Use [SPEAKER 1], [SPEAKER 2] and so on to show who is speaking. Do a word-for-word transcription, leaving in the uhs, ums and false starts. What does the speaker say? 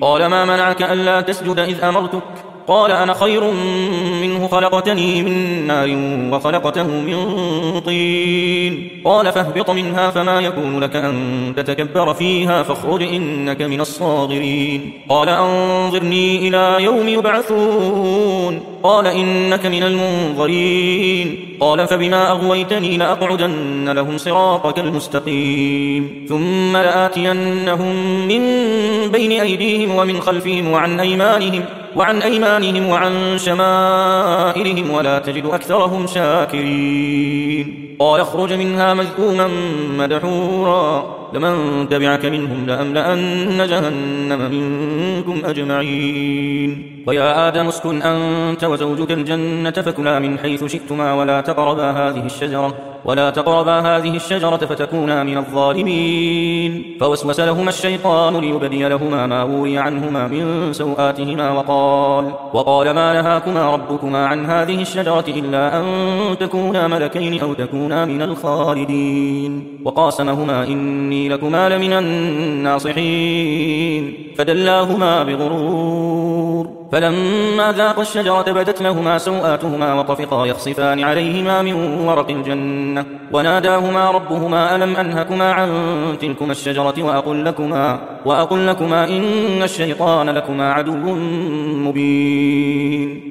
[SPEAKER 1] قال ما منعك ألا تسجد إذ أمرتك؟ قال أنا خير منه خلقتني من نار وخلقته من طين. قال فاهبط منها فما يكون لك أن تتكبر فيها فاخرج إنك من الصاغرين. قال أنظرني إلى يوم يبعثون. قال إنك من المنظرين. قال فبما أغويتني لأقعدن لهم صراطك المستقيم ثم لآتينهم من بين أيديهم ومن خلفهم وعن أيمانهم وعن أيمانهم وعن شمائلهم ولا تجد أكثرهم شاكرين. قال اخرج منها مذءوما مدحورا لمن تبعك منهم لأملأن جهنم منكم أجمعين. ويا آدم اسكن أنت وزوجك الجنة فكلا من حيث شئتما ولا تقربا هذه الشجرة ولا تقربا هذه الشجرة فتكونا من الظالمين. فوسوس لهما الشيطان ليبدي لهما ما وري عنهما من سوآتهما وقال وقال ما نهاكما ربكما عن هذه الشجرة إلا أن تكونا ملكين أو تكونا من الخالدين. وقاسمهما إني لكما لمن الناصحين فدلاهما بغرور فلما ذاقا الشجرة بدت لهما سوآتهما وطفقا يخصفان عليهما من ورق الجنة وناداهما ربهما ألم أنهكما عن تلكما الشجرة وأقل لكما, وأقل لكما إن الشيطان لكما عدو مبين.